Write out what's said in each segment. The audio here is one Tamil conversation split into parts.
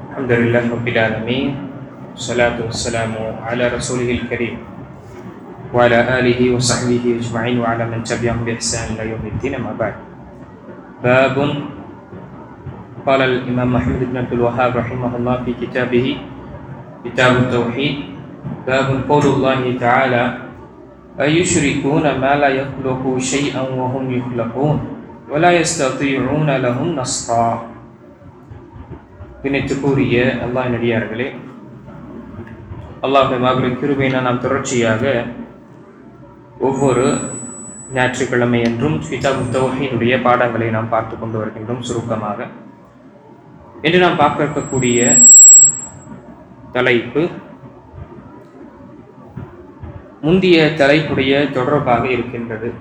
Alhamdulillah Rabbil Alamin. Salatu wassalamu ala rasulihil karim wa ala alihi wa sahbihi ajma'in wa ala man tabi'ahum bi ihsan ila yaumiddin, amma ba'd. Babun qala al-Imam Muhammad ibn Abdul Wahhab rahimahullah fi kitabih Kitab at-Tauhid, babun qaulullahi ta'ala ayushrikuna ma la yakhluqu shay'an wa hum yukhlaqun wa la yastati'una lahum nasra. பிணைத்துக்குரிய அல்லாஹ் நடிகார்களே, அல்லாஹ்வுடைய மாபெரும் கிருபையினால் நாம் தொடர்ச்சியாக ஒவ்வொரு ஞாயிற்றுக்கிழமை என்றும் கிதாப் தௌஹீதுடைய பாடங்களை நாம் பார்த்து கொண்டு வருகின்றோம். சுருக்கமாக இன்று நாம் பார்க்க இருக்கக்கூடிய தலைப்பு முந்திய தலைப்புடைய தொடர்பாக இருக்கின்றது.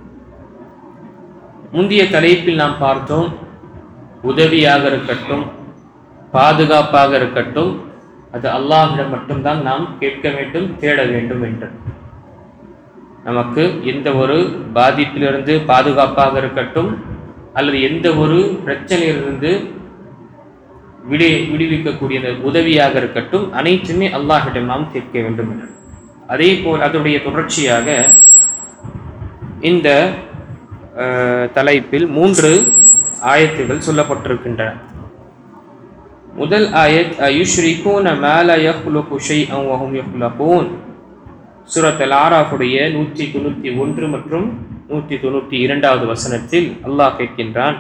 முந்திய தலைப்பில் நாம் பார்த்தோம், உதவியாக இருக்கட்டும், பாதுகாப்பாக இருக்கட்டும், அது அல்லாஹ்விடம் மட்டும்தான் நாம் கேட்க வேண்டும், தேட வேண்டும் என்று. நமக்கு எந்த ஒரு பாதிப்பிலிருந்து பாதுகாப்பாக இருக்கட்டும் அல்லது எந்த ஒரு பிரச்சனையிலிருந்து விடுவிக்கக்கூடிய உதவியாக இருக்கட்டும், அனைத்துமே அல்லாஹ்விடம் நாம் கேட்க வேண்டும் என்று. அதே போல் அதனுடைய தொடர்ச்சியாக இந்த தலைப்பில் 3 ஆயத்துகள் சொல்லப்பட்டிருக்கின்றன. முதல் ஆயத் அயுஷ்ரிகூன மா லா யக்லுகு ஷைஅன் வ ஹும் யக்லகூன், சூரத் அல்-ஆராஃப் உடைய 191 மற்றும் 192வது வசனத்தில் அல்லாஹ் கேட்கின்றான்,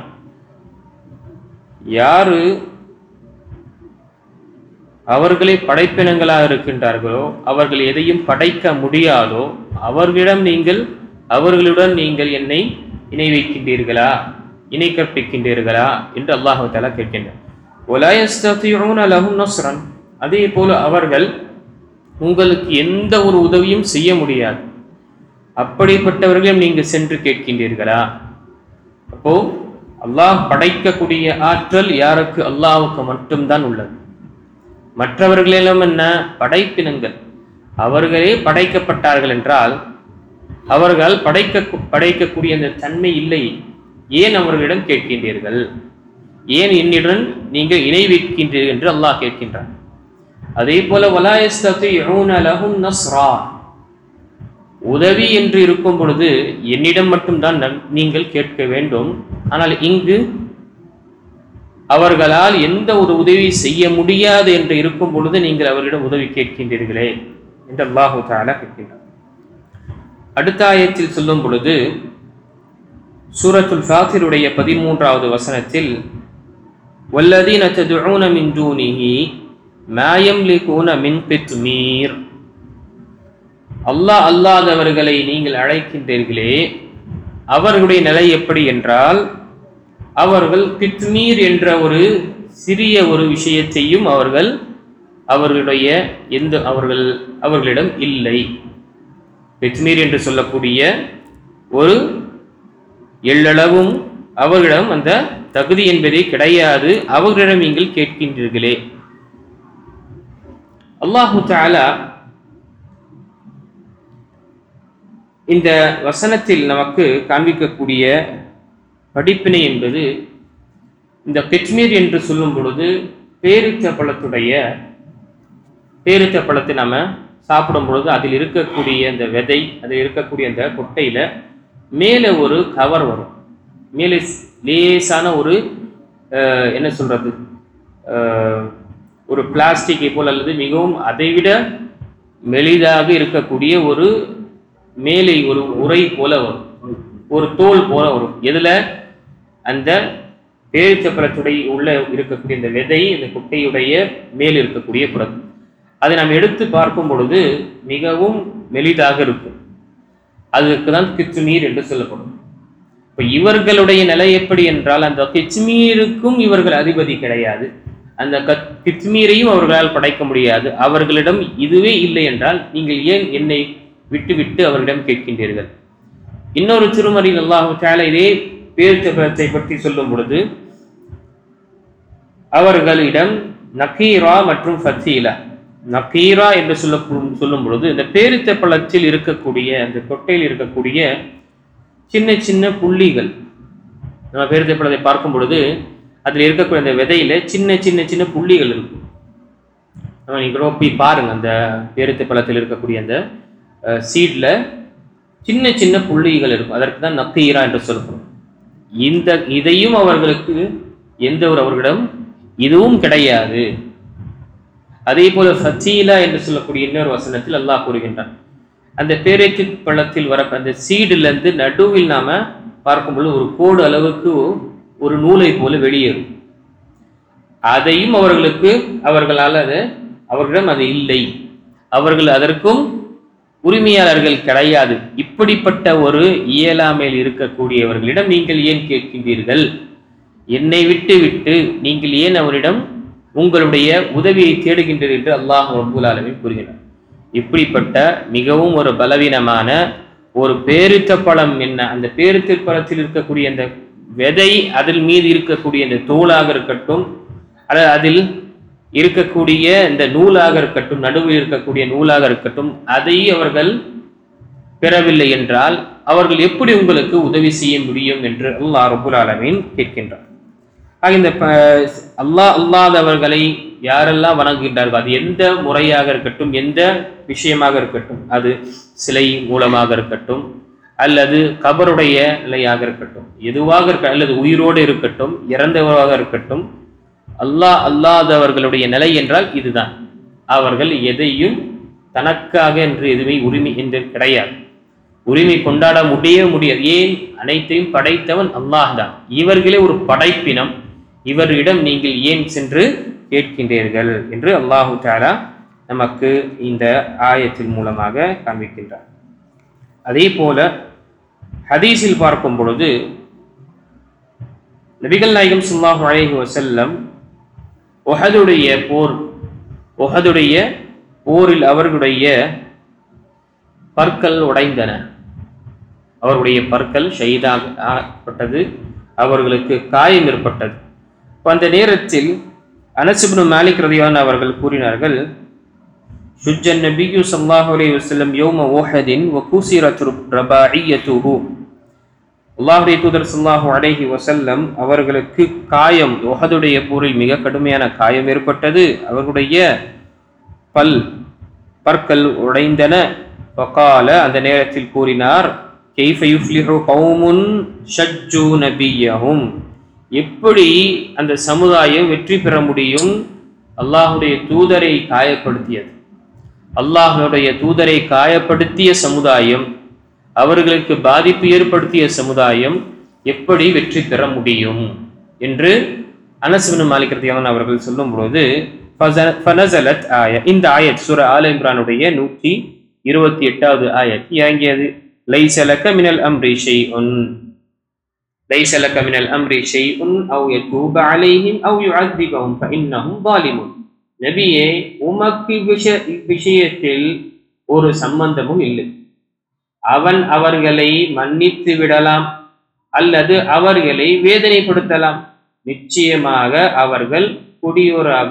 யாரு அவர்களே படைப்பினங்களாக இருக்கின்றார்களோ, அவர்கள் எதையும் படைக்க முடியாதோ, அவர்களுடன் நீங்கள் என்னை இணை வைக்கின்றீர்களா, இணை கற்பிக்கின்றீர்களா என்று அல்லாஹ் தஆலா கேட்கின்றார். وَلَا يَسْتَطِيعُونَ لَهُمْ نَصْرًا, அதே போல அவர்கள் உங்களுக்கு எந்த ஒரு உதவியும் செய்ய முடியாது. அப்படிப்பட்டவர்களையும் நீங்கள் சென்று கேட்கின்றீர்களா? அப்போ அல்லாஹ் படைக்கக்கூடிய ஆற்றல் யாருக்கு? அல்லாஹ்வுக்கு மட்டும்தான் உள்ளது. மற்றவர்களெல்லாம் என்ன? படைப்பினங்கள். அவர்களே படைக்கப்பட்டார்கள் என்றால் அவர்கள் படைக்கக்கூடிய அந்த தன்மை இல்லை. ஏன் அவர்களிடம் கேட்கின்றீர்கள்? ஏன் என்னுடன் நீங்கள் இணை வைக்கின்றீர்கள் என்று அல்லாஹ் கேட்கின்றான். அதே போல வலா யஸ்ததிஊன லஹும் நஸ்ரா, உதவி என்று இருக்கும் பொழுது என்னிடம் மட்டும்தான் நீங்கள் கேட்க வேண்டும். ஆனால் இங்கு அவர்களால் எந்த ஒரு உதவி செய்ய முடியாது என்று இருக்கும் பொழுது நீங்கள் அவர்களிடம் உதவி கேட்கின்றீர்களே என்று அல்லாஹ் தஆலா கேட்கின்றார். அடுத்த ஆயத்தில் சொல்லும் பொழுது சூரத்துல் ஃபாத்திருடைய 13வது வசனத்தில் வல்லதீன ததுஊன மின் தூனிஹி மா யம்லிகூன மின் கித்மீர், அல்லாஹ் அல்லாதவர்களை நீங்கள் அழைக்கின்றீர்களே, அவர்களுடைய நிலை எப்படி என்றால் அவர்கள் கித்மீர் என்ற ஒரு சிறிய ஒரு விஷயத்தையும் அவர்களிடம் இல்லை. கித்மீர் என்று சொல்லக்கூடிய ஒரு எள்ளளவும் அவர்களிடம் அந்த தகுதி என்பதே கிடையாது. அவர்களிடம் நீங்கள் கேட்கின்றீர்களே. அல்லாஹு தஆலா இந்த வசனத்தில் நமக்கு காண்பிக்கக்கூடிய படிப்பினை என்பது, இந்த கித்மீர் என்று சொல்லும் பொழுது பேரித்த பழத்தை நம்ம சாப்பிடும் பொழுது அதில் இருக்கக்கூடிய அந்த விதை, அதில் இருக்கக்கூடிய அந்த கொட்டையில மேலே ஒரு கவர் வரும். மேலே லேசான ஒரு என்ன சொல்றது, ஒரு பிளாஸ்டிக்கை போல் அல்லது மிகவும் அதைவிட மெலிதாக இருக்கக்கூடிய ஒரு மேலே ஒரு உரை போல வரும், ஒரு தோல் போல வரும். எதுல? அந்த பேரிச்சப்பழத்துடைய உள்ள இருக்கக்கூடிய இந்த விதை, இந்த குட்டையுடைய மேல் இருக்கக்கூடிய புறம். அதை நாம் எடுத்து பார்க்கும் பொழுது மிகவும் மெலிதாக இருக்கும். அதுக்கு தான் கித்மீர் என்று சொல்லப்படும். இப்போ இவர்களுடைய நிலை எப்படி என்றால், அந்த கித்மீருக்கும் இவர்கள் அதிபதி கிடையாது, அந்த கித்மீரையும் அவர்களால் படைக்க முடியாது. அவர்களிடம் இதுவே இல்லை என்றால் நீங்கள் ஏன் என்னை விட்டு அவர்களிடம் கேட்கின்றீர்கள்? இன்னொரு திருமறையில் அல்லாஹ் தஆலா இதே பேரிச்சப்பழத்தை பற்றி சொல்லும் பொழுது அவர்களிடம் நகீரா மற்றும் ஃபத்தீலா, நகீரா என்று சொல்லும் பொழுது இந்த பேரிச்சப்பழத்தில் இருக்கக்கூடிய அந்த கொட்டையில் இருக்கக்கூடிய சின்ன சின்ன புள்ளிகள், நம்ம பேரிச்சப்பழத்தை பார்க்கும் பொழுது அதில் இருக்கக்கூடிய அந்த விதையில சின்ன சின்ன சின்ன புள்ளிகள் இருக்கும். நீங்கள் போய் பாருங்க, அந்த பேரித்த பழத்தில் இருக்கக்கூடிய அந்த சீட்ல சின்ன சின்ன புள்ளிகள் இருக்கும். அதற்கு தான் நக்கீரா என்று சொல்கிறோம். இதையும் அவர்களுக்கு எந்த ஒரு அவர்களிடம் இதுவும் கிடையாது. அதே போல ஃபத்தீலா என்று சொல்லக்கூடிய இன்னொரு வசனத்தில் அல்லாஹ் கூறுகின்றான், அந்த பேரித்த பழத்தில் வர அந்த சீடுல இருந்து நடுவில் நாம பார்க்கும்போது ஒரு கோடு அளவுக்கு ஒரு நூலை போல வெளியேறும். அதையும் அவர்களிடம் அது இல்லை, அவர்கள் அதற்கும் உரிமையாளர்கள் கிடையாது. இப்படிப்பட்ட ஒரு இயலாமையில் இருக்கக்கூடியவர்களிடம் நீங்கள் ஏன் கேட்கின்றீர்கள்? என்னை விட்டு நீங்கள் ஏன் அவரிடம் உங்களுடைய உதவியை தேடுகின்றீர்கள் என்று அல்லாஹ் ரப்பல் ஆலமீன் கூறுகிறார். இப்படிப்பட்ட மிகவும் ஒரு பலவீனமான ஒரு பேரித்த பழம் என்ன, அந்த பேரித்த பழத்தில் இருக்கக்கூடிய அந்த விதை, அதில் மீது இருக்கக்கூடிய அந்த தோலாக இருக்கட்டும், அல்லது அதில் இருக்கக்கூடிய இந்த நூலாக இருக்கட்டும், நடுவில் இருக்கக்கூடிய நூலாக இருக்கட்டும், அதை அவர்கள் பெறவில்லை என்றால் அவர்கள் எப்படி உங்களுக்கு உதவி செய்ய முடியும் என்று அல்லாஹ் ரப்பல் ஆலமீன் கேட்கின்றார். ஆக இந்த அல்லாதவர்களை யாரெல்லாம் வணங்குகின்றார்கள், அது எந்த முறையாக இருக்கட்டும், எந்த விஷயமாக இருக்கட்டும், அது சிலை மூலமாக இருக்கட்டும், அல்லது கபருடைய நிலையாக இருக்கட்டும், எதுவாக இருக்க, அல்லது உயிரோடு இருக்கட்டும், இறந்தவராக இருக்கட்டும், அல்லாதவர்களுடைய நிலை என்றால் இதுதான். அவர்கள் எதையும் தனக்காக என்று எதுவுமே உரிமை என்று கிடையாது, உரிமை கொண்டாட முடியாது. ஏன்? அனைத்தையும் படைத்தவன் அல்லாஹ் தான். இவர்களே ஒரு படைப்பினம், இவரிடம் நீங்கள் ஏன் சென்று கேட்கின்றீர்கள் என்று அல்லாஹு தஆலா நமக்கு இந்த ஆயத்தின் மூலமாக காண்பிக்கின்றார். அதே போல ஹதீஸில் பார்க்கும் பொழுது நபிகள் நாயகம் ஸல்லல்லாஹு அலைஹி வஸல்லம் உஹதுடைய போரில் அவர்களுடைய பற்கள் உடைந்தன, அவர்களுடைய பற்கள் ஷஹீதாகப்பட்டது, அவர்களுக்கு காயம் ஏற்பட்டது. அந்த நேரத்தில் அனஸ் இப்னு மாலிக் ரலியல்லாஹு அவர்கள் கூறினார்கள், ஷுஜ்ஜன் நபியு ஸல்லல்லாஹு அலைஹி வஸல்லம் யௌம உஹதின் வ குஸிரத் ரபாஇயத்துஹு. அல்லாஹ்வுடைய தூதர் ஸல்லல்லாஹு அலைஹி வஸல்லம் அவர்களுக்கு காயம், உஹதுடைய போரில் மிக கடுமையான காயம் ஏற்பட்டது, அவர்களுடைய பற்கள் உடைந்தன. ஃபகால, அந்த நேரத்தில் கூறினார், கைஃப யுஃப்லிஹு கௌமுன் ஷஜ்ஜு நபியஹும், எப்படி அந்த சமுதாயம் வெற்றி பெற முடியும்? அல்லாஹ்வுடைய தூதரை காயப்படுத்தியது, அல்லாஹ்வுடைய தூதரை காயப்படுத்திய சமுதாயம், அவர்களுக்கு பாதிப்பு ஏற்படுத்திய சமுதாயம் எப்படி வெற்றி பெற முடியும் என்று அனஸ் இப்னு மாலிக் ரலியல்லாஹு அவர்கள் சொல்லும் பொழுது, ஃபனஸலத் ஆயா, இந்த ஆயத் சூரா ஆல இம்ரானுடைய 128வது ஆயத் இறங்கியது. லைஸ லக மினல் அம்ரி ஷைஉன், லைஸ லக மினல் அம்ரி ஷைஉன் அவ் யதூப அலைஹிம் அவ் யுஅذிபஹும் ஃபஇன்னஹும் ஸாலிமூன். நபியே, உமக்கு விஷயத்தில் ஒரு சம்பந்தமும் இல்லை, அவன் அவர்களை மன்னித்து விடலாம் அல்லது அவர்களை வேதனைப்படுத்தலாம், நிச்சயமாக அவர்கள் கொடியோராக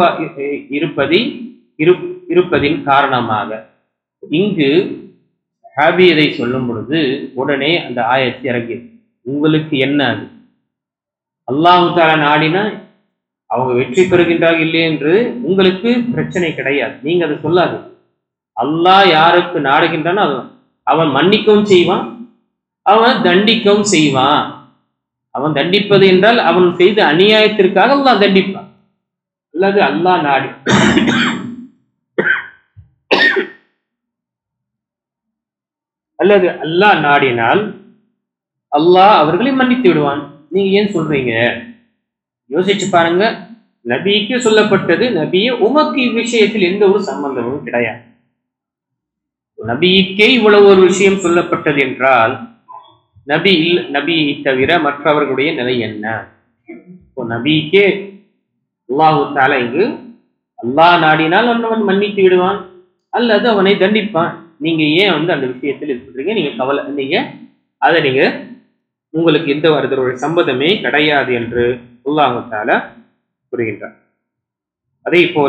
இருப்பதின் காரணமாக. இங்கு ஹாபி இதை சொல்லும் பொழுது உடனே அந்த ஆயத்து இறங்கியது. உங்களுக்கு என்ன, அது அல்லாஹ் தஆலா நாடினா அவங்க வெற்றி பெறுகின்றார்கள் இல்லை என்று உங்களுக்கு பிரச்சனை கிடையாது, நீங்க அதை சொல்லாது. அல்லாஹ் யாருக்கு நாடுகின்றானோ அவன் மன்னிக்கவும் செய்வான், அவன் தண்டிக்கவும் செய்வான். அவன் தண்டிப்பது என்றால் அவன் செய்த அநியாயத்திற்காக அல்லாஹ் தண்டிப்பான், அல்லது அல்லாஹ் நாடி அல்லது அல்லாஹ் நாடினால் அல்லாஹ் அவர்களை மன்னித்து விடுவான். நீங்க ஏன் சொல்றீங்க? யோசிச்சு பாருங்க. நபிக்கு சொல்லப்பட்டது, நபியே உமக்கு இவ்விஷயத்தில் எந்த ஒரு சம்பந்தமும் கிடையாது. நபிக்கே இவ்வளவு ஒரு விஷயம் சொல்லப்பட்டது என்றால் நபியை தவிர மற்றவர்களுடைய நிலை என்ன? நபிக்கே அல்லாஹு தஆலா இங்கு அல்லாஹ் நாடினால் அவன் மன்னித்து விடுவான் அல்லது அவனை தண்டிப்பான். நீங்க ஏன் அந்த விஷயத்தில் இருக்கிறீங்க? நீங்க உங்களுக்கு எந்த ஒரு சம்பந்தமே கிடையாது என்று அல்லாஹு தஆலா கூறுகின்றார். அதே போல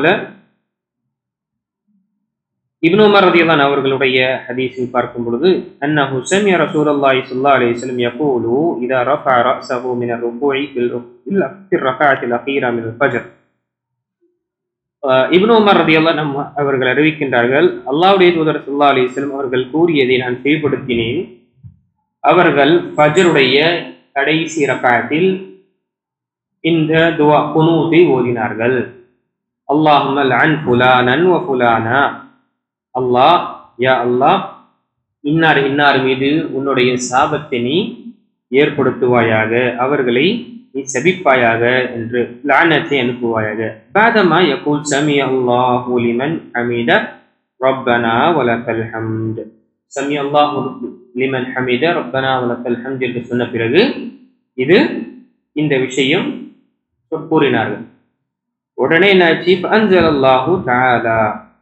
இப்னு உமர் ரலியல்லாஹு அன்ஹு அவர்களுடைய ஹதீஸில் பார்க்கும் பொழுது, அன்னஹு சமிஅ ரசூலுல்லாஹி ஸல்லல்லாஹு அலைஹி வஸல்லம் யகூலு இதா ரஃபஅ ரஅஸஹு மின ருகூஇ ஃபில் ரக்அத்தில் அகீரா மினல் ஃபஜ்ர். இப்னு உமர் ரலியல்லாஹு அவர்கள் அறிவிக்கின்றார்கள், அல்லாஹ்வுடைய தூதர் ஸல்லல்லாஹு அலைஹி வஸல்லம் அவர்கள் கூறியதை நான் செயல்படுத்தினேன். அவர்கள் ஃபஜ்ருடைய கடைசி ரக்அத்தில் இந்த துஆ குனூத்தை ஓதினார்கள். அல்லாஹும்ம லஅன் ஃபுலானன் வ ஃபுலானா, அல்லாஹ், யா அல்லாஹ், இன்னார் இன்னார் மீது உன்னுடைய சாபத்தை நீ ஏற்படுத்துவாயாக, அவர்களை நீ சபிப்பாயாக என்று லானத்தை அனுப்புவாயாக. பாதமா யகூல் சமி அல்லாஹு லிமன் ஹமீத ரப்பனா வலக்கல் ஹம்த். சமி அல்லாஹு லிமன் ஹமீத ரப்பனா வலக்கல் ஹம்த் என்று சொன்ன பிறகு இது இந்த விஷயம் கூறினார்கள். உடனே என்னாச்சு? ஃபஅன்ஸலல்லாஹு தஆலா,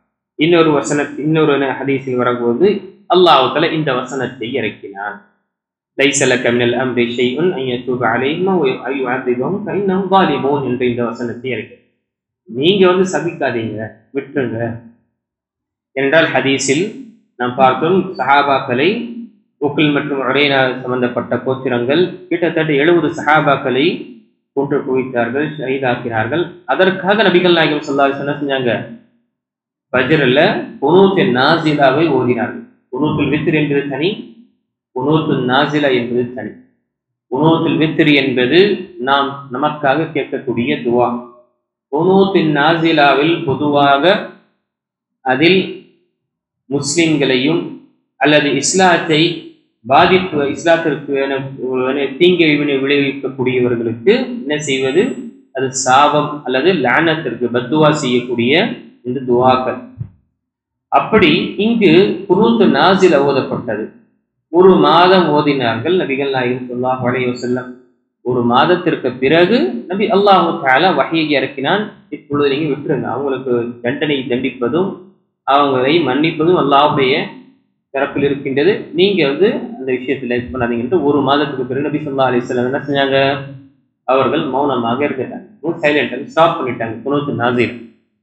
இன்னொரு ஹதீஸில் வரும்போது அல்லாஹ் தஆலா இந்த வசனத்தை இறக்கினான். லைஸ லக மினல் அம்ரி ஷைஉன் அன் யதூப அலைஹிம் வ யுஅذிபஹும் ஃபஇன்னஹும் ஸாலிமூன் என்ற இந்த வசனத்தை இறக்கி, நீங்க சபிக்காதீங்க, விட்டுருங்க என்றால் ஹதீஸில் நாம் பார்த்தோம் சஹாபாக்களை உக்ல் மற்றும் உரைனா சம்பந்தப்பட்ட கோத்திரங்கள் கிட்டத்தட்ட 70 சஹாபாக்களை கொன்று குவித்தார்கள், ஷஹீதாக்கினார்கள். அதற்காக நபிகள் நாயகம் ஸல்லல்லாஹு அலைஹி வஸல்லம் செஞ்சாங்க, ஃபஜ்ர்ல குனூத்துன் நாஸிலாவை ஓதினார்கள். குனூத்துல் வித்ர் என்பது தனி, குனூத்துன் நாஸிலா என்பது தனி. குனூத்துல் வித்ர் என்பது நாம் நமக்காக கேட்கக்கூடிய துவா. குனூத்துன் நாஸிலாவில் பொதுவாக அதில் முஸ்லிம்களையும் அல்லது இஸ்லாத்தை இஸ்லாத்திற்கு தீங்கை விளைவிக்கக்கூடியவர்களுக்கு என்ன செய்வது, அது சாபம் அல்லது லானத்திற்கு பத்துவா செய்யக்கூடிய இந்த துவாக்கள். அப்படி இங்கு குனூத்து நாஸிலா ஓதப்பட்டது. ஒரு மாதம் ஓதினார்கள் நபிகள் நாயகம் ஸல்லல்லாஹு அலைஹி வஸல்லம். ஒரு மாதத்திற்கு பிறகு நபி அல்லாஹு தஆலா வஹீயை இறக்கினான். இப்பொழுது நீங்க விட்டுருங்க, அவங்களுக்கு தண்டனை தண்டிப்பதும் அவங்களை மன்னிப்பதும் அல்லாஹ்வுடைய தரப்பில் இருக்கின்றது, நீங்க அந்த விஷயத்துல இது பண்ணாதீங்க என்று ஒரு மாதத்துக்கு பிறகு நபி ஸல்லல்லாஹு அலைஹி வஸல்லம் என்ன செஞ்சாங்க? அவர்கள் மௌனமாக இருந்துட்டாங்க, சைலண்ட், ஸ்டாப் பண்ணிட்டாங்க குனூத்து நாஸில்.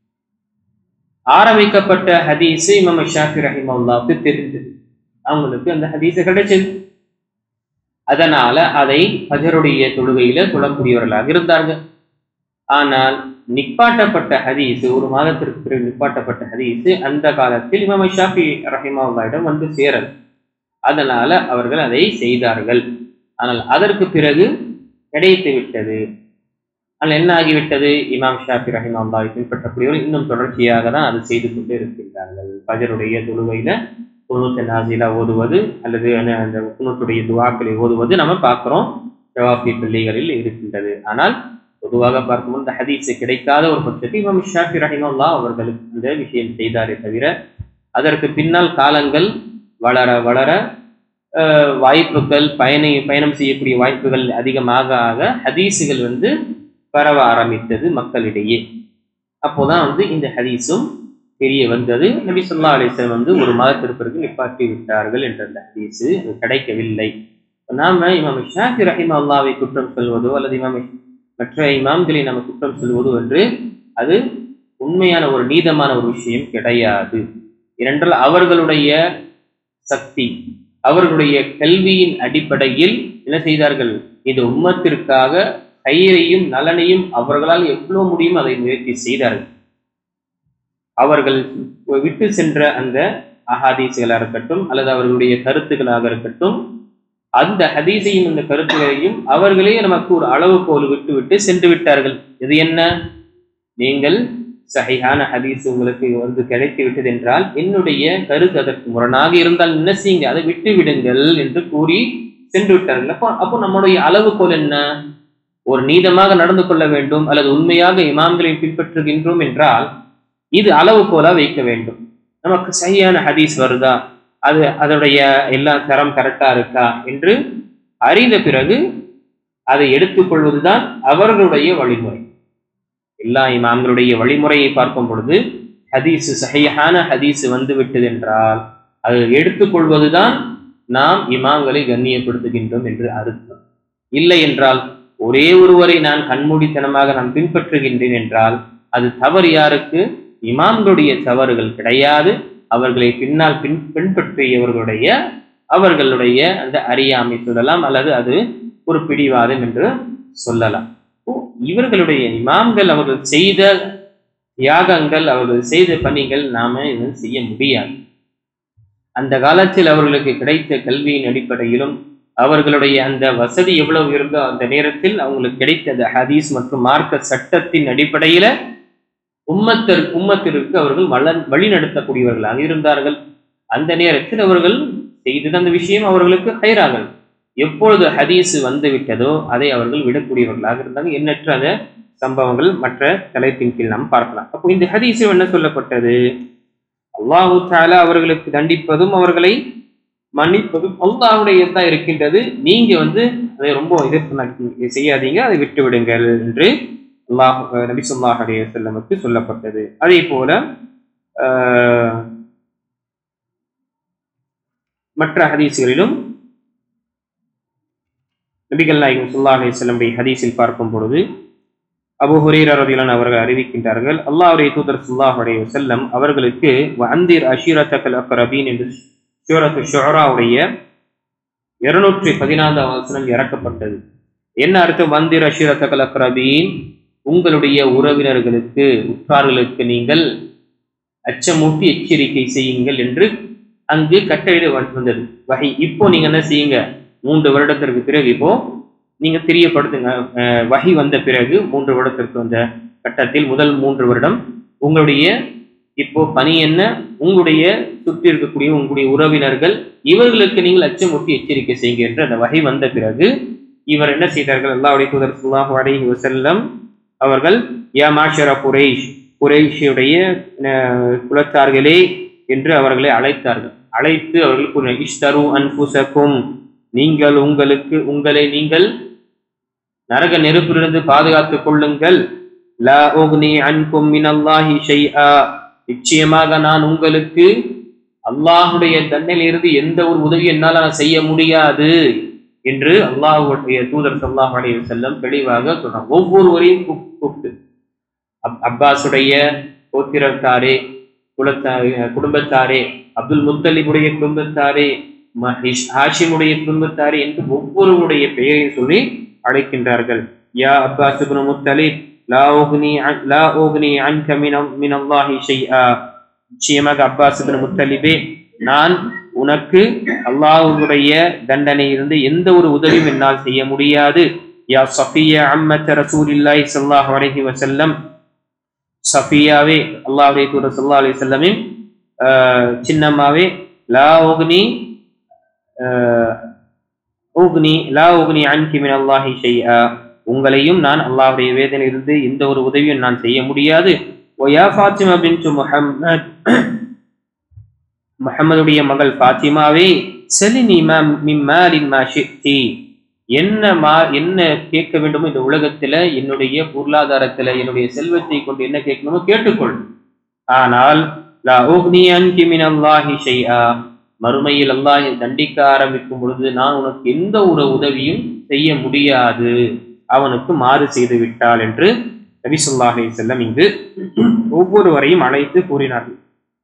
ஆரம்பிக்கப்பட்ட ஹதீஸ் இமாம் ஷாஃபி ரஹிமஹுல்லாஹ்வுக்கு தெரிந்தது, அவங்களுக்கு அந்த ஹதீஸ் கிடைச்சது. அதனால அதை ஃபஜ்ருடைய தொழுகையில தொழக்கூடியவர்களாக இருந்தார்கள். ஆனால் நிப்பாட்டப்பட்ட ஹதீஸ், ஒரு மாதத்திற்கு பிறகு நிப்பாட்டப்பட்ட ஹதீஸ் அந்த காலத்தில் இமாம் ஷாஃபி ரஹிமஹுல்லாஹ்விடம் சேரல். அதனால அவர்கள் அதை செய்தார்கள். ஆனால் அதற்கு பிறகு கிடைத்து விட்டது. ஆனால் என்ன ஆகிவிட்டது? இமாம் ஷாஃபி ரஹிமஹுல்லாஹை பின்பற்றக்கூடியவர்கள் இன்னும் தொடர்ச்சியாக தான் அது செய்து கொண்டு இருக்கின்றார்கள். ஃபஜ்ருடைய தொழுகையில குனூத்து நாஸிலா ஓதுவது அல்லது அந்த குனூத்துடைய துஆக்களை ஓதுவது நம்ம பார்க்கிறோம், ஷவாஃபி பள்ளிகளில் இருக்கின்றது. ஆனால் பொதுவாக பார்க்கும்போது இந்த ஹதீஸ் கிடைக்காத ஒரு பட்சத்தில் இமாம் ஷாஃபி ரஹிமஹுல்லாஹ் அவர்களுக்கு இந்த விஷயம் செய்தாரே தவிர, அதற்கு பின்னால் காலங்கள் வளர வளர வாய்ப்புகள் பயணம் செய்யக்கூடிய வாய்ப்புகள் அதிகமாக ஆக ஹதீஸுகள் பரவ ஆரம்பித்தது மக்களிடையே. அப்போதான் இந்த ஹதீஸும் தெரிய வந்தது. நபி ஸல்லல்லாஹு அலைஹி வஸல்லம் ஒரு மாதத்திற்கு பிறகு நிப்பாட்டி விட்டார்கள் என்ற அந்த ஹதீஸ் கிடைக்கவில்லை. நாம இமாம் ஷாஃபி ரஹிமஹுல்லாஹ்வை குற்றம் சொல்வதோ அல்லது மற்ற இமாம்களை நம்ம குற்றம் சொல்வதோ என்று அது உண்மையான ஒரு நீதமான ஒரு விஷயம் கிடையாது. ஏனென்றால் அவர்களுடைய சக்தி, அவர்களுடைய கல்வியின் அடிப்படையில் என்ன செய்தார்கள்? இந்த உம்மத்திற்காக கயிறையும் நலனையும் அவர்களால் எவ்வளவு முடியும் அதை முயற்சி செய்தார்கள். அவர்கள் விட்டு சென்ற அந்த அஹாதீஸ்களாக இருக்கட்டும் அல்லது அவர்களுடைய கருத்துக்களாக இருக்கட்டும், அந்த ஹதீஸையும் அந்த கருத்துகளையும் அவர்களே நமக்கு ஒரு அளவுகோல் விட்டு சென்று விட்டார்கள். இது என்ன? நீங்கள் சஹீஹான ஹதீஸ் உங்களுக்கு கிடைத்து விட்டது என்றால் என்னுடைய கருத்து அதற்கு முரணாக இருந்தால் என்ன செய்யுங்க, அதை விட்டு விடுங்கள் என்று கூறி சென்று விட்டார்கள். அப்போ நம்முடைய அளவுகோல் என்ன? ஒரு நீதமாக நடந்து கொள்ள வேண்டும் அல்லது உண்மையாக இமாம்களை பின்பற்றுகின்றோம் என்றால் இது அளவுகோலா வைக்க வேண்டும். நமக்கு சஹீஹான ஹதீஸ் வருதா, அதனுடைய எல்லா தரம் கரெக்டா இருக்கா என்று அறிந்த பிறகு அதை எடுத்துக்கொள்வதுதான் அவர்களுடைய வழிமுறை. எல்லா இமாம்களுடைய வழிமுறையை பார்க்கும் பொழுது ஹதீஸ் சஹீஹான ஹதீஸ் விட்டது என்றால் அதை எடுத்துக்கொள்வதுதான் நாம் இமாம்களை கண்ணியப்படுத்துகின்றோம் என்று அர்த்தம். இல்லை என்றால் ஒரே ஒருவரை நான் கண்மூடித்தனமாக நான் பின்பற்றுகின்றேன் என்றால் அது தவறு யாருக்கு? இமாம்களுடைய தவறுகள் கிடையாது, அவர்களை பின்னால் பின்பற்றியவர்களுடைய அவர்களுடைய அந்த அறியாமை சொல்லலாம் அல்லது அது ஒரு பிடிவாதம் என்று சொல்லலாம். இவர்களுடைய இமாம்கள் அவர்கள் செய்த யாகங்கள் அவர்கள் செய்த பணிகள் நாம இதை செய்ய முடியாது. அந்த காலத்தில் அவர்களுக்கு கிடைத்த கல்வியின் அடிப்படையிலும் அவர்களுடைய அந்த வசதி எவ்வளவு இருந்தோ அந்த நேரத்தில் அவங்களுக்கு கிடைத்த அந்த ஹதீஸ் மற்றும் மார்க்க சட்டத்தின் அடிப்படையில உம்மத்திற்கு அவர்கள் வழி நடத்தக்கூடியவர்களாக இருந்தார்கள். அந்த நேரத்தில் அவர்கள் செய்தது அந்த விஷயம் அவர்களுக்கு ஹைராகல். எப்பொழுது ஹதீஸ் வந்து விட்டதோ அதை அவர்கள் விடக்கூடியவர்களாக இருந்தாங்க. எண்ணற்ற அந்த சம்பவங்கள் மற்ற தலைப்பின் கீழ் நாம் பார்க்கலாம். அப்போ இந்த ஹதீஸில் என்ன சொல்லப்பட்டது? அல்லாஹு தஆலா அவர்களுக்கு தண்டிப்பதும் அவர்களை மன்னிப்பதும் அல்லாஹ்வுடைய தான் இருக்கின்றது. நீங்க அதை ரொம்ப எதிர்ப்பு செய்யாதீங்க, அதை விட்டு விடுங்கள் என்று நபி ஸல்லல்லாஹு அலைஹி வஸல்லமுக்கு சொல்லப்பட்டது. அதே போல மற்ற ஹதீஸ்களிலும் நபிகள் நாயகம் ஸல்லல்லாஹு அலைஹி வஸல்லம் ஹதீஸில் பார்க்கும் பொழுது அபூ ஹுரைரா ரலியல்லாஹு அன்ஹு அவர்கள் அறிவிக்கின்றார்கள், அல்லாஹ்வுடைய தூதர் ஸல்லல்லாஹு அலைஹி வஸல்லம் அவர்களுக்கு வஅந்திர் அஷீரத்தகல் அக்ரபீன் என்று சூரத்து ஷுஆராவுடைய 214வது வசனம் இறக்கப்பட்டது. என்ன அர்த்தம்? வந்திர் அஷீரத்தகல் அக்ரபீன், உங்களுடைய உறவினர்களுக்கு உற்றார்களுக்கு நீங்கள் அச்சமூட்டி எச்சரிக்கை செய்யுங்கள் என்று அங்கு கட்டளை வந்தது வகை. இப்போ நீங்க என்ன செய்யுங்க? 3 வருடத்திற்கு பிறகு இப்போ நீங்க தெரியப்படுத்துங்க. வகை வந்த பிறகு 3 வருடத்திற்கு வந்த கட்டத்தில் முதல் 3 வருடம் உங்களுடைய இப்போ பணி என்ன? உங்களுடைய சுற்றி இருக்கக்கூடிய உங்களுடைய உறவினர்கள் இவர்களுக்கு நீங்கள் அச்சமூட்டி எச்சரிக்கை செய்யுங்க என்று அந்த வகை வந்த பிறகு இவர் என்ன செய்தார்கள்? அல்லாஹ்வுடைய தூதர் ஸல்லல்லாஹு அலைஹி வஸல்லம் அவர்கள் யா மாஷர குரைஷ், குரைஷுடைய குலத்தார்களே என்று அவர்களை அழைத்தார்கள். அழைத்து அவர்களுக்கு இஷ்தரு அன்ஃபுஸகும், நீங்கள் உங்களை நீங்கள் நரக நெருப்பிலிருந்து பாதுகாத்துக் கொள்ளுங்கள். லா உக்னி அன்கும் மினல்லாஹி ஷைஆ, நிச்சயமாக நான் உங்களுக்கு அல்லாஹ்வுடைய தண்டனையிலிருந்து எந்த ஒரு உதவி என்னால் நான் செய்ய முடியாது என்று அல்லாஹ்வுடைய தூதர் ஸல்லல்லாஹு அலைஹி வஸல்லம் தெளிவாக சொன்னார். ஒவ்வொருவரையும் கூப்பிட்டு அப்பாஸுடைய கோத்திரத்தாரே, குடும்பத்தாரே, அப்துல் முத்தலிபுடைய குடும்பத்தாரே, ஹாஷிமுடைய குடும்பத்தாரே என்று ஒவ்வொருவருடைய பெயரை சொல்லி அழைக்கின்றார்கள். யா அப்பாஸ் இப்னு முத்தலிப் லா உக்னி அன்க மினல்லாஹி ஷைஆ, நிச்சயமாக அப்பாஸ் இப்னு முத்தலிபே, நான் உனக்கு அல்லாஹ்வுடைய தண்டனையிலிருந்து எந்த ஒரு உதவியும் என்னால் செய்ய முடியாது. யா சஃபியா அம்மத் ரசூலில்லாஹி ஸல்லல்லாஹு அலைஹி வஸல்லம், சஃபியாவே அல்லாஹ்வுடைய தூதர் ஸல்லல்லாஹு அலைஹி வஸல்லமின் சின்னம்மாவே, லா உக்னி அன்கி மினல்லாஹி ஷைஆ, உங்களையும் நான் அல்லாஹ்வுடைய வேதனையிலிருந்து எந்த ஒரு உதவியும் நான் செய்ய முடியாது. வயா ஃபாத்திமா பின்து முஹம்மத், முஹம்மதுடைய மகள் ஃபாத்திமாவே, சலினி மின் மாலின் மா ஷி'தி, என்ன கேட்க வேண்டுமோ இந்த உலகத்துல, என்னுடைய பொருளாதாரத்துல, என்னுடைய செல்வத்தை கொண்டு என்ன கேட்கணுமோ கேட்டுக்கொள். ஆனால் லா உக்னி அன்கி மினல்லாஹி ஷைஆ, மறுமையில் அல்லாஹ் தண்டிக்க ஆரம்பிக்கும் பொழுது நான் உனக்கு எந்த ஒரு உதவியும் செய்ய முடியாது, அவனுக்கு மாறு செய்து விட்டாள் என்று நபி ஸல்லல்லாஹு அலைஹி வஸல்லம் இங்கு ஒவ்வொருவரையும் அழைத்து கூறினார்கள்.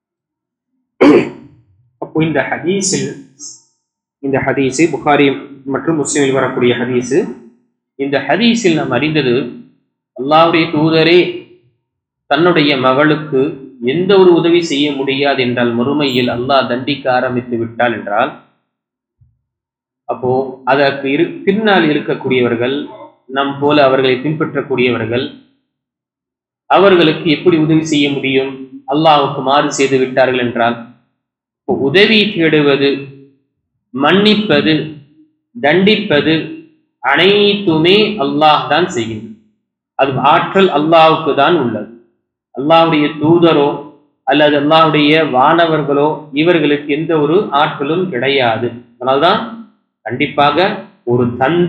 அப்போ இந்த ஹதீஸு புகாரி மற்றும் முஸ்லிமில் வரக்கூடிய ஹதீஸு. இந்த ஹதீஸில் நாம் அறிந்தது, அல்லாஹ்வுடைய தூதரே தன்னுடைய மகளுக்கு எந்த ஒரு உதவி செய்ய முடியாது என்றால் மறுமையில் அல்லாஹ் தண்டிக்க ஆரம்பித்து விட்டால் என்றால், அப்போ அதற்கு பின்னால் இருக்கக்கூடியவர்கள், நம் போல அவர்களை பின்பற்றக்கூடியவர்கள், அவர்களுக்கு எப்படி உதவி செய்ய முடியும்? அல்லாஹ்வுக்கு மாறு செய்து விட்டார்கள் என்றால், உதவி தேடுவது, மன்னிப்பது, தண்டிப்பது அனைத்துமே அல்லாஹ் தான் செய்கின்றது. அது ஆற்றல் அல்லாஹ்வுக்கு தான் உள்ளது. அல்லாஹ்வுடைய தூதரோ அல்லது அல்லாஹ்வுடைய வானவர்களோ இவர்களுக்கு எந்த ஒரு ஆற்றலும் கிடையாது. அதனால்தான் கண்டிப்பாக ஒரு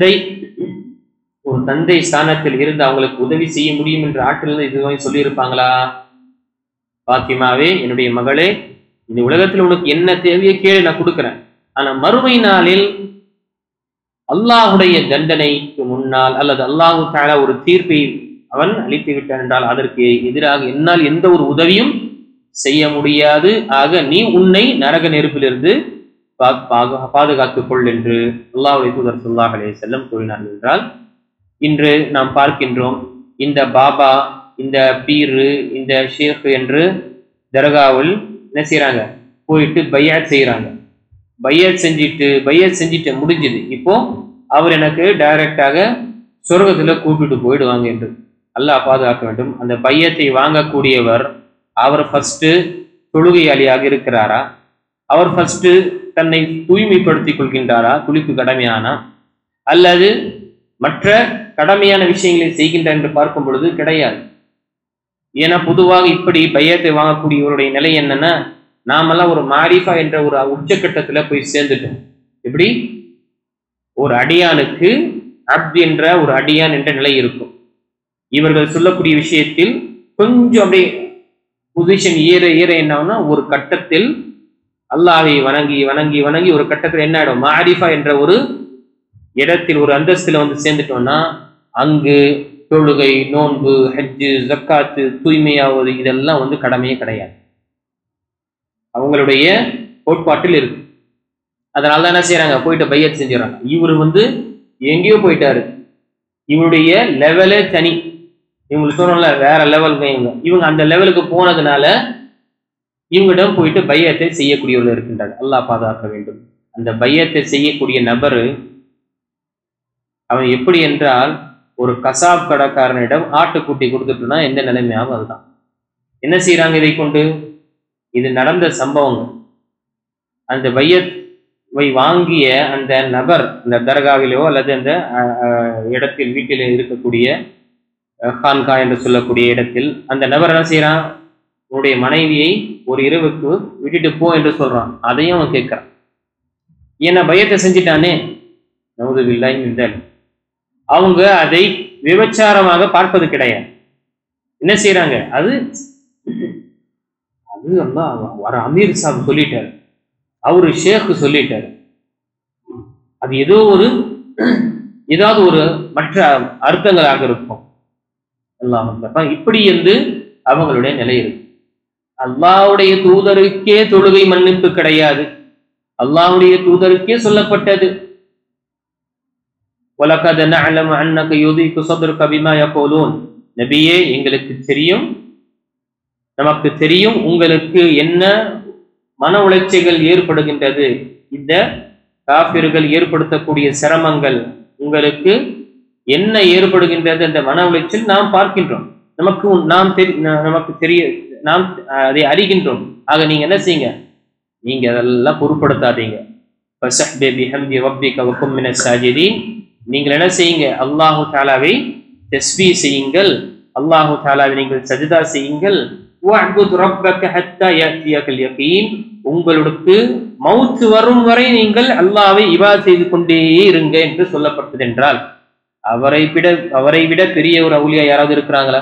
தந்தை ஸ்தானத்தில் இருந்து அவங்களுக்கு உதவி செய்ய முடியும் என்ற ஆற்றல் இதுவரை சொல்லியிருப்பாங்களா? ஃபாத்திமாவே, என்னுடைய மகளே, இந்த உலகத்தில் உனக்கு என்ன தேவையை கேளு, நான் கொடுக்குறேன். ஆனா மறுமை நாளில் அல்லாஹுடைய தண்டனைக்கு முன்னால் அல்லது அல்லாஹு தஆலா ஒரு தீர்ப்பை அவன் அளித்து விட்டான் என்றால் அதற்கு எதிராக என்னால் எந்த ஒரு உதவியும் செய்ய முடியாது. ஆக நீ உன்னை நரக நெருப்பிலிருந்து பாதுகாத்துக் கொள் என்று அல்லாஹ்வுடைய தூதர் ஸல்லல்லாஹு அலைஹி வஸல்லம் கூறினார்கள். என்றால் இன்று நாம் பார்க்கின்றோம், இந்த பாபா இந்த பீரு இந்த ஷேக் என்று தர்காவில் என்ன செய்யறாங்க, போயிட்டு பையாத் செய்யறாங்க. பையாத் செஞ்சுட்டு முடிஞ்சுது. இப்போ அவர் எனக்கு டைரக்டாக சொர்க்கத்துல கூப்பிட்டு போயிடுவாங்க என்று அல்லாஹ் பாதுகாக்க வேண்டும். அந்த பையத்தை வாங்கக்கூடியவர் அவர் ஃபர்ஸ்ட் தொழுகையாளியாக இருக்கிறாரா, அவர் ஃபர்ஸ்ட் தன்னை தூய்மைப்படுத்திக் கொள்கின்றாரா, குளிப்பு கடமையானா, அல்லது மற்ற கடமையான விஷயங்களை செய்கின்றார் என்று பார்க்கும் பொழுது கிடையாது. ஏன்னா பொதுவாக இப்படி பையத்தை வாங்கக்கூடியவருடைய நிலை என்னன்னா, நாமெல்லாம் ஒரு மாரிஃபா என்ற ஒரு உச்சக்கட்டத்துல போய் சேர்ந்துட்டோம். எப்படி ஒரு அடியானுக்கு அப்து என்ற ஒரு அடியான் என்ற நிலை இருக்கும். இவர்கள் சொல்லக்கூடிய விஷயத்தில் கொஞ்சம் அப்படியே பொசிஷன் ஏற ஏற என்ன, ஒரு கட்டத்தில் அல்லாஹ்வை வணங்கி வணங்கி வணங்கி ஒரு கட்டத்தில் என்ன ஆயிடும், மாரிஃபா என்ற ஒரு இடத்தில் ஒரு அந்தஸ்துல வந்து சேர்ந்துட்டோம்னா அங்கு தொழுகை, நோன்பு, ஹஜ்ஜு, ஜக்காத்து, தூய்மையாவது இதெல்லாம் வந்து கடமையே கிடையாது, அவங்களுடைய கோட்பாட்டில் இருக்கு. அதனால தான் என்ன செய்யறாங்க, போயிட்டு பையத் செஞ்சுறாங்க. இவரு வந்து எங்கேயோ போயிட்டாரு, இவருடைய லெவலே தனி. இவங்களுக்கு சொன்னோம்ல வேற லெவலுங்க, இவங்க அந்த லெவலுக்கு போனதுனால இவங்கிடம் போயிட்டு பையத்தை செய்யக்கூடியவர்கள் இருக்கின்றார். அல்லாஹ் பாதுகாக்க வேண்டும். அந்த பையத்தை செய்யக்கூடிய நபரு அவன் எப்படி என்றால், ஒரு கசாப் கடைக்காரனிடம் ஆட்டுக்குட்டி கொடுத்துட்டுனா எந்த நிலைமையாகும் அதுதான். என்ன செய்யறாங்க இதை கொண்டு, இது நடந்த சம்பவங்கள். அந்த பையத்தை வாங்கிய அந்த நபர் அந்த தர்காவிலோ அல்லது அந்த இடத்தில் வீட்டில் இருக்கக்கூடிய ஹான்கா என்று சொல்லக்கூடிய இடத்தில் அந்த நபர் என்ன செய்யறான், உன்னுடைய மனைவியை ஒரு இரவுக்கு விட்டுட்டு போ என்று சொல்றான். அதையும் அவன் கேட்கிறான். ஏன்னா பையத்தை செஞ்சிட்டானே, நவுதுபில்லாஹி மின் தஆலிக். அவங்க அதை விபச்சாரமாக பார்ப்பது கிடையாது. என்ன செய்யறாங்க, அது அல்லாஹ் வர அமீர் சாப் சொல்லிட்டாரு, அவரு ஷேக் சொல்லிட்டாரு, அது ஏதாவது ஒரு மற்ற அர்த்தங்களாக இருக்கும். அல்லாஹ் இப்படி என்று அவங்களுடைய நிலை இருக்கு. அல்லாஹ்வுடைய தூதருக்கே தொழுகை மன்னிப்பு கிடையாது. அல்லாஹ்வுடைய தூதருக்கே சொல்லப்பட்டது, வலகத் நஅலமு அன்னக யுதீகு ஸத்ருக பிமா யகூலூன். நபியே எங்களுக்கு தெரியும், நமக்கு தெரியும் உங்களுக்கு என்ன மன உளைச்சல்கள் ஏற்படுகின்றது, இந்த காஃபிர்கள் ஏற்படுத்தக்கூடிய சிரமங்கள் உங்களுக்கு என்ன ஏற்படுகின்றது, அந்த மன உளைச்சல் நாம் பார்க்கின்றோம், நமக்கு தெரிய நாம் அதை அறிகின்றோம். ஆக நீங்க என்ன செய்யுங்க, நீங்க அதெல்லாம் பொருட்படுத்தாதீங்க. ஃபஸஹ்பி பிஹம்தி ரப்பிக வகும் மினஸ் சாஜிதீன். நீங்கள் என்ன செய்யுங்க, அல்லாஹு தஆலாவை தஸ்பீஹ் செய்யுங்கள், அல்லாஹு தஆலாவை நீங்கள் சஜ்தா செய்யுங்கள். வஅபுத் ரப்பக ஹத்தா யாத்தியகல் யகீன். உங்களுக்கு மௌத் வரும் வரை நீங்கள் அல்லாஹ்வை இபாதத் செய்து கொண்டே இருங்க என்று சொல்லப்பட்டது. என்றால் அவரை விட பெரிய ஒரு அவுலியா யாராவது இருக்கிறாங்களா?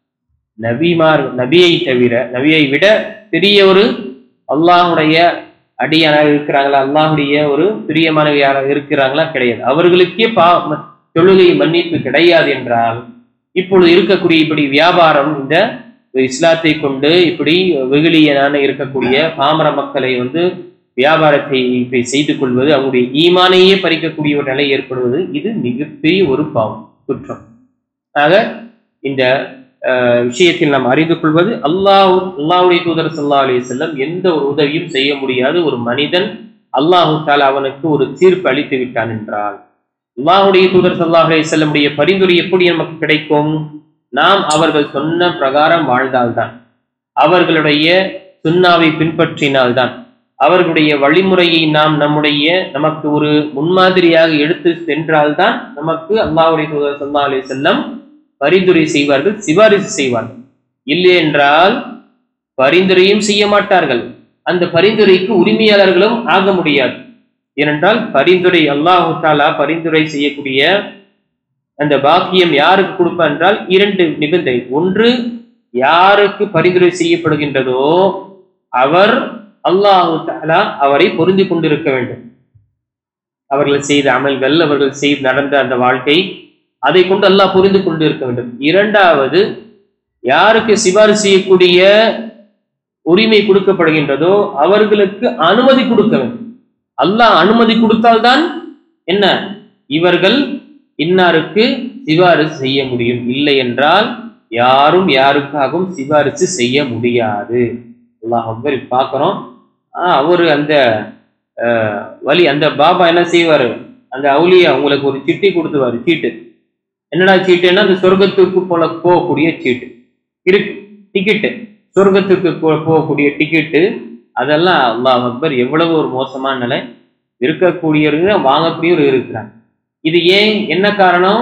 நபியை விட பெரிய ஒரு அல்லாஹுடைய அடியானாக இருக்கிறாங்களா? அல்லாஹுடைய ஒரு பிரியமானவர் யாராக இருக்கிறாங்களா? கிடையாது. அவர்களுக்கே தொழுகை மன்னிப்பு கிடையாது என்றால், இப்பொழுது இருக்கக்கூடிய இப்படி வியாபாரம், இந்த இஸ்லாத்தை கொண்டு இப்படி வெகுளியனான இருக்கக்கூடிய பாமர மக்களை வந்து வியாபாரத்தை இப்படி செய்து கொள்வது, அவங்களுடைய ஈமானையே பறிக்கக்கூடிய ஒரு நிலை ஏற்படுவது, இது மிகப்பெரிய ஒரு குற்றம். ஆக இந்த விஷயத்தில் நாம் அறிந்து கொள்வது, அல்லாஹ்வுடைய தூதர் ஸல்லல்லாஹு அலைஹி வஸல்லம் எந்த ஒரு உதவியும் செய்ய முடியாது. ஒரு மனிதன் அல்லாஹ் தஆலா அவனுக்கு ஒரு தீர்ப்பு அளித்து விட்டான் என்றால், அல்லாஹ்வுடைய தூதர் ஸல்லல்லாஹு அலைஹி வஸல்லமுடைய பரிந்துரை எப்படி நமக்கு கிடைக்கும்? நாம் அவர்கள் சொன்ன பிரகாரம் வாழ்ந்தால்தான், அவர்களுடைய சுன்னாவை பின்பற்றினால்தான், அவர்களுடைய வழிமுறையை நாம் நமக்கு ஒரு முன்மாதிரியாக எடுத்து சென்றால்தான் நமக்கு அல்லாஹ்வுடைய தூதர் ஸல்லல்லாஹு அலைஹி வஸல்லம் பரிந்துரை செய்வார்கள், சிபாரிசு செய்வார்கள். இல்லை என்றால் பரிந்துரையும் செய்ய மாட்டார்கள், அந்த பரிந்துரைக்கு உரிமையாளர்களும் ஆக முடியாது. ஏனென்றால் பரிந்துரை அல்லாஹ் தஆலா பரிந்துரை செய்யக்கூடிய அந்த பாக்கியம் யாருக்கு கொடுப்பார் என்றால், இரண்டு நிபந்தனை. ஒன்று, யாருக்கு பரிந்துரை செய்யப்படுகின்றதோ அவர் அல்லாஹ் தஆலா அவரை பொருந்தி கொண்டிருக்க வேண்டும். அவர்கள் செய்த அமல்கள், அவர்கள் செய்து நடந்த அந்த வாழ்க்கை, அதை கொண்டு அல்லாஹ் புரிந்து கொண்டு இருக்க வேண்டும். இரண்டாவது, யாருக்கு சிபாரிசு செய்யக்கூடிய உரிமை கொடுக்கப்படுகின்றதோ அவர்களுக்கு அனுமதி கொடுக்க வேண்டும். அல்லாஹ் அனுமதி கொடுத்தால்தான் என்ன, இவர்கள் இன்னாருக்கு சிபாரிசு செய்ய முடியும். இல்லை என்றால் யாரும் யாருக்காகவும் சிபாரிசு செய்ய முடியாது. அல்லாஹ் அக்பர். பார்க்குறோம், அவரு அந்த வழி அந்த பாபா என்ன செய்வாரு, அந்த அவுலியா உங்களுக்கு ஒரு சிட்டி கொடுத்துருவாரு. சீட்டு, என்னடா சீட்டுன்னா அந்த சொர்க்கத்துக்கு போகக்கூடிய சீட்டு இருக்கு, டிக்கெட்டு, சொர்க்கத்துக்கு போகக்கூடிய டிக்கெட்டு. அதெல்லாம் அல்லாஹ் அக்பர், எவ்வளவு ஒரு மோசமான நிலை. இருக்கக்கூடியவர்கள் வாங்கக்கூடியவர் இருக்கிறாங்க. இது ஏன், என்ன காரணம்?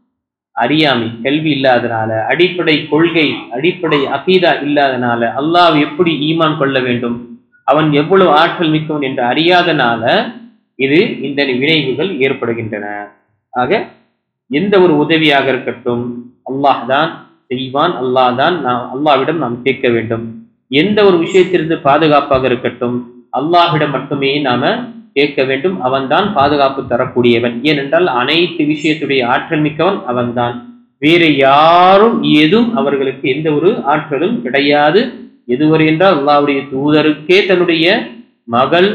அறியாமை, கல்வி இல்லாதனால, அடிப்படை கொள்கை, அடிப்படை அகீதா இல்லாதனால, அல்லாஹ் எப்படி ஈமான் கொள்ள வேண்டும், அவன் எவ்வளவு ஆற்றல் மிக்கவன் என்று அறியாதனால இது இந்த விளைவுகள் ஏற்படுகின்றன. ஆக எந்த ஒரு உதவியாக இருக்கட்டும் அல்லாஹ் தான் செய்வான், அல்லாஹ் தான் அல்லாஹ்விடம் நாம் கேட்க வேண்டும். எந்த ஒரு விஷயத்திலிருந்து பாதுகாப்பாக இருக்கட்டும் அல்லாஹ்விடம் மட்டுமே நாம கேட்க வேண்டும். அவன்தான் பாதுகாப்பு தரக்கூடியவன். ஏனென்றால் அனைத்து விஷயத்துடைய ஆற்றல் மிக்கவன் அவன்தான். வேறு யாரும் ஏதும் அவர்களுக்கு எந்த ஒரு ஆற்றலும் கிடையாது. எதுவரை என்றால் அல்லாஹ்வுடைய தூதருக்கே தன்னுடைய மகள்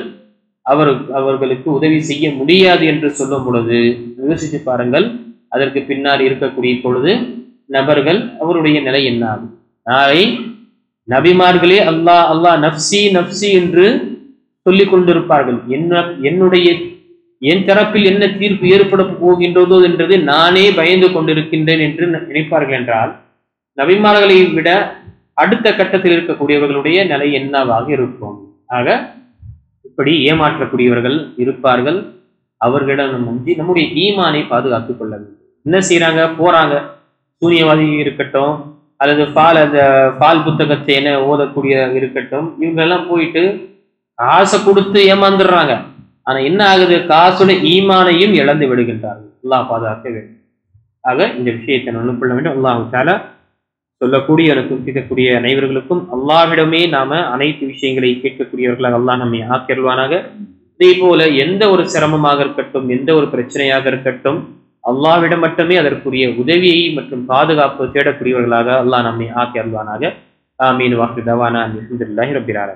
அவர்களுக்கு உதவி செய்ய முடியாது என்று சொல்லும் பொழுது யோசிச்சு பாருங்கள், அதற்கு பின்னால் இருக்கக்கூடிய பொழுது நபர்கள் அவருடைய நிலை என்ன ஆகும்? நாளை நபிமார்களே அல்லாஹ் அல்லாஹ் நப்சி நப்சி என்று சொல்லிக் கொண்டிருப்பார்கள். என்னுடைய என் தரப்பில் என்ன தீர்ப்பு ஏற்பட போகின்றதோ என்றது நானே பயந்து கொண்டிருக்கின்றேன் என்று நினைப்பார்கள். என்றால் நபிமார்களை விட அடுத்த கட்டத்தில் இருக்கக்கூடியவர்களுடைய நிலை என்னவாக இருக்கும்? ஆக இப்படி ஏமாற்றக்கூடியவர்கள் இருப்பார்கள். அவர்களிடம் நம்முடைய ஈமானை பாதுகாத்துக் கொள்ள வேண்டும். என்ன செய்யறாங்க? போறாங்க, சூனியவாதி இருக்கட்டும் அல்லது பால் புத்தகத்தை என்ன ஓதக்கூடிய இருக்கட்டும், இவங்கெல்லாம் போயிட்டு காசை கொடுத்து ஏமாந்துடுறாங்க. ஆனா என்ன ஆகுது? காசுடைய ஈமானையும் இழந்து விடுகின்றார்கள். அல்லாஹ் பாதுகாக்க வேண்டும். ஆக இந்த விஷயத்தை நான் கொள்ள வேண்டும். அல்லாஹ் தஆலா சொல்லக்கூடிய கேட்கக்கூடிய அனைவர்களுக்கும் அல்லாஹ்விடமே நாம அனைத்து விஷயங்களை கேட்கக்கூடியவர்களாக அல்லாஹ் நம்மை ஆக்கிடுவானாக. இதே போல எந்த ஒரு சிரமமாக இருக்கட்டும், எந்த ஒரு பிரச்சனையாக இருக்கட்டும், அல்லாஹ்விடம் மட்டுமே அதற்குரிய உதவியை மற்றும் பாதுகாப்பு தேடக்கூடியவர்களாக அல்லாஹ் நம்மை ஆக்கி அருள்வானாக. ஆமீன். வாஹிரு தவானா அல்ஹம்துலில்லாஹி ரப்பில் ஆலமீன்.